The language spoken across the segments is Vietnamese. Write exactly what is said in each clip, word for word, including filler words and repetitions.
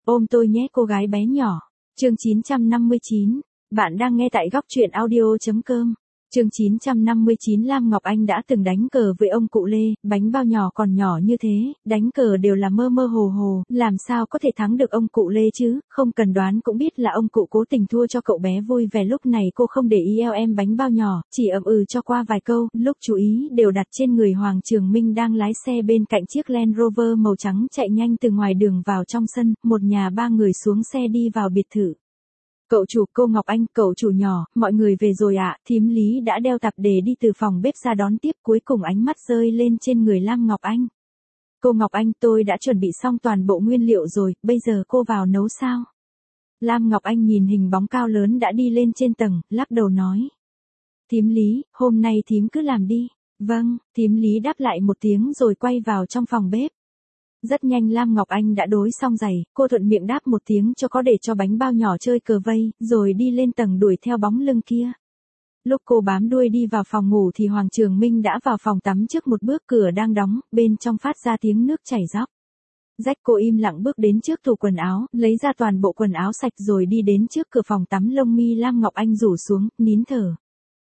Ôm tôi nhé cô gái bé nhỏ. Chương chín trăm năm mươi chín. Bạn đang nghe tại góc truyện audio.com. Chương chín trăm năm mươi chín. Lam Ngọc Anh đã từng đánh cờ với ông cụ Lê, bánh bao nhỏ còn nhỏ như thế, đánh cờ đều là mơ mơ hồ hồ, làm sao có thể thắng được ông cụ Lê chứ, không cần đoán cũng biết là ông cụ cố tình thua cho cậu bé vui vẻ. Lúc này cô không để ý eo em bánh bao nhỏ, chỉ ậm ừ cho qua vài câu, lúc chú ý đều đặt trên người Hoàng Trường Minh đang lái xe bên cạnh chiếc Land Rover màu trắng chạy nhanh từ ngoài đường vào trong sân, một nhà ba người xuống xe đi vào biệt thự. Cậu chủ, cô Ngọc Anh, cậu chủ nhỏ, mọi người về rồi ạ, à? Thím Lý đã đeo tạp dề đi từ phòng bếp ra đón tiếp, cuối cùng ánh mắt rơi lên trên người Lam Ngọc Anh. Cô Ngọc Anh, tôi đã chuẩn bị xong toàn bộ nguyên liệu rồi, bây giờ cô vào nấu sao? Lam Ngọc Anh nhìn hình bóng cao lớn đã đi lên trên tầng, lắc đầu nói. Thím Lý, hôm nay thím cứ làm đi. Vâng, thím Lý đáp lại một tiếng rồi quay vào trong phòng bếp. Rất nhanh Lam Ngọc Anh đã đối xong giày, cô thuận miệng đáp một tiếng cho có để cho bánh bao nhỏ chơi cờ vây, rồi đi lên tầng đuổi theo bóng lưng kia. Lúc cô bám đuôi đi vào phòng ngủ thì Hoàng Trường Minh đã vào phòng tắm trước một bước, cửa đang đóng, bên trong phát ra tiếng nước chảy róc. Rách cô im lặng bước đến trước tủ quần áo, lấy ra toàn bộ quần áo sạch rồi đi đến trước cửa phòng tắm. Lông mi Lam Ngọc Anh rủ xuống, nín thở.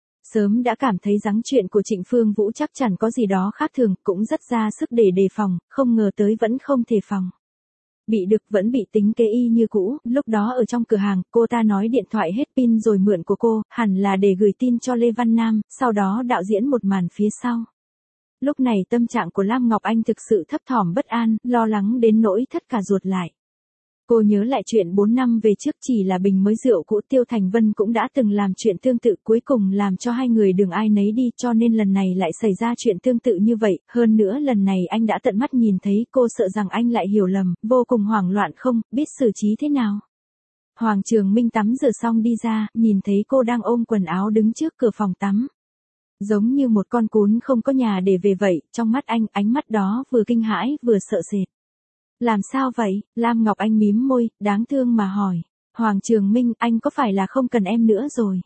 Sớm đã cảm thấy dáng chuyện của Trịnh Phương Vũ chắc chắn có gì đó khác thường, cũng rất ra sức để đề phòng, không ngờ tới vẫn không thể phòng. Bị được vẫn bị tính kế y như cũ, lúc đó ở trong cửa hàng, cô ta nói điện thoại hết pin rồi mượn của cô, hẳn là để gửi tin cho Lê Văn Nam, sau đó đạo diễn một màn phía sau. Lúc này tâm trạng của Lam Ngọc Anh thực sự thấp thỏm bất an, lo lắng đến nỗi thất cả ruột lại. Cô nhớ lại chuyện bốn năm về trước, chỉ là bình mới rượu cũ Tiêu Thành Vân cũng đã từng làm chuyện tương tự, cuối cùng làm cho hai người đường ai nấy đi, cho nên lần này lại xảy ra chuyện tương tự như vậy, hơn nữa lần này anh đã tận mắt nhìn thấy, cô sợ rằng anh lại hiểu lầm, vô cùng hoảng loạn không biết xử trí thế nào. Hoàng Trường Minh tắm rửa xong đi ra, nhìn thấy cô đang ôm quần áo đứng trước cửa phòng tắm. Giống như một con cún không có nhà để về vậy, trong mắt anh, ánh mắt đó vừa kinh hãi vừa sợ sệt. Làm sao vậy? Lam Ngọc Anh mím môi, đáng thương mà hỏi. Hoàng Trường Minh, anh có phải là không cần em nữa rồi?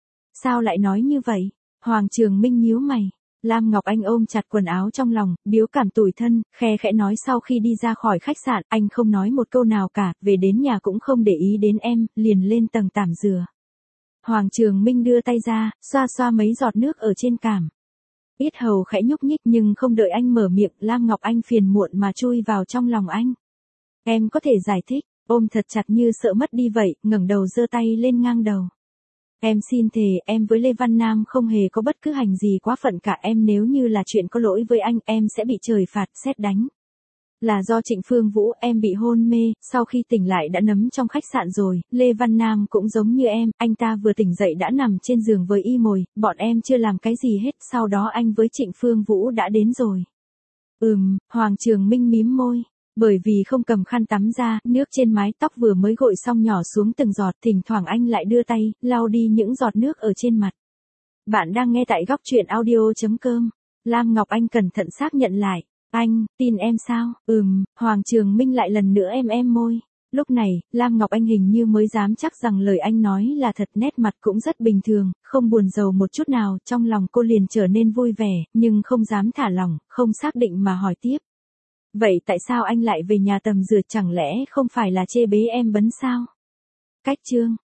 Sao lại nói như vậy? Hoàng Trường Minh nhíu mày. Lam Ngọc Anh ôm chặt quần áo trong lòng, biếu cảm tủi thân, khe khẽ nói sau khi đi ra khỏi khách sạn, anh không nói một câu nào cả, về đến nhà cũng không để ý đến em, liền lên tầng tắm rửa. Hoàng Trường Minh đưa tay ra, xoa xoa mấy giọt nước ở trên cằm. Yết hầu khẽ nhúc nhích nhưng không đợi anh mở miệng, Lam Ngọc Anh phiền muộn mà chui vào trong lòng anh. Em có thể giải thích, ôm thật chặt như sợ mất đi vậy, ngẩng đầu giơ tay lên ngang đầu. Em xin thề, em với Lê Văn Nam không hề có bất cứ hành gì quá phận cả, em nếu như là chuyện có lỗi với anh, em sẽ bị trời phạt, sét đánh. Là do Trịnh Phương Vũ, em bị hôn mê, sau khi tỉnh lại đã nấm trong khách sạn rồi, Lê Văn Nam cũng giống như em, anh ta vừa tỉnh dậy đã nằm trên giường với y mồi, bọn em chưa làm cái gì hết, sau đó anh với Trịnh Phương Vũ đã đến rồi. Ừm, Hoàng Trường Minh mím môi, bởi vì không cầm khăn tắm ra, nước trên mái tóc vừa mới gội xong nhỏ xuống từng giọt, thỉnh thoảng anh lại đưa tay, lau đi những giọt nước ở trên mặt. Bạn đang nghe tại góc truyện audio.com. Lam Ngọc Anh cẩn thận xác nhận lại. Anh, tin em sao? Ừm, Hoàng Trường Minh lại lần nữa em em môi. Lúc này, Lam Ngọc Anh hình như mới dám chắc rằng lời anh nói là thật, nét mặt cũng rất bình thường, không buồn rầu một chút nào, trong lòng cô liền trở nên vui vẻ, nhưng không dám thả lỏng, không xác định mà hỏi tiếp. Vậy tại sao anh lại về nhà tầm rửa, chẳng lẽ không phải là chê bế em bấn sao? Cách chương.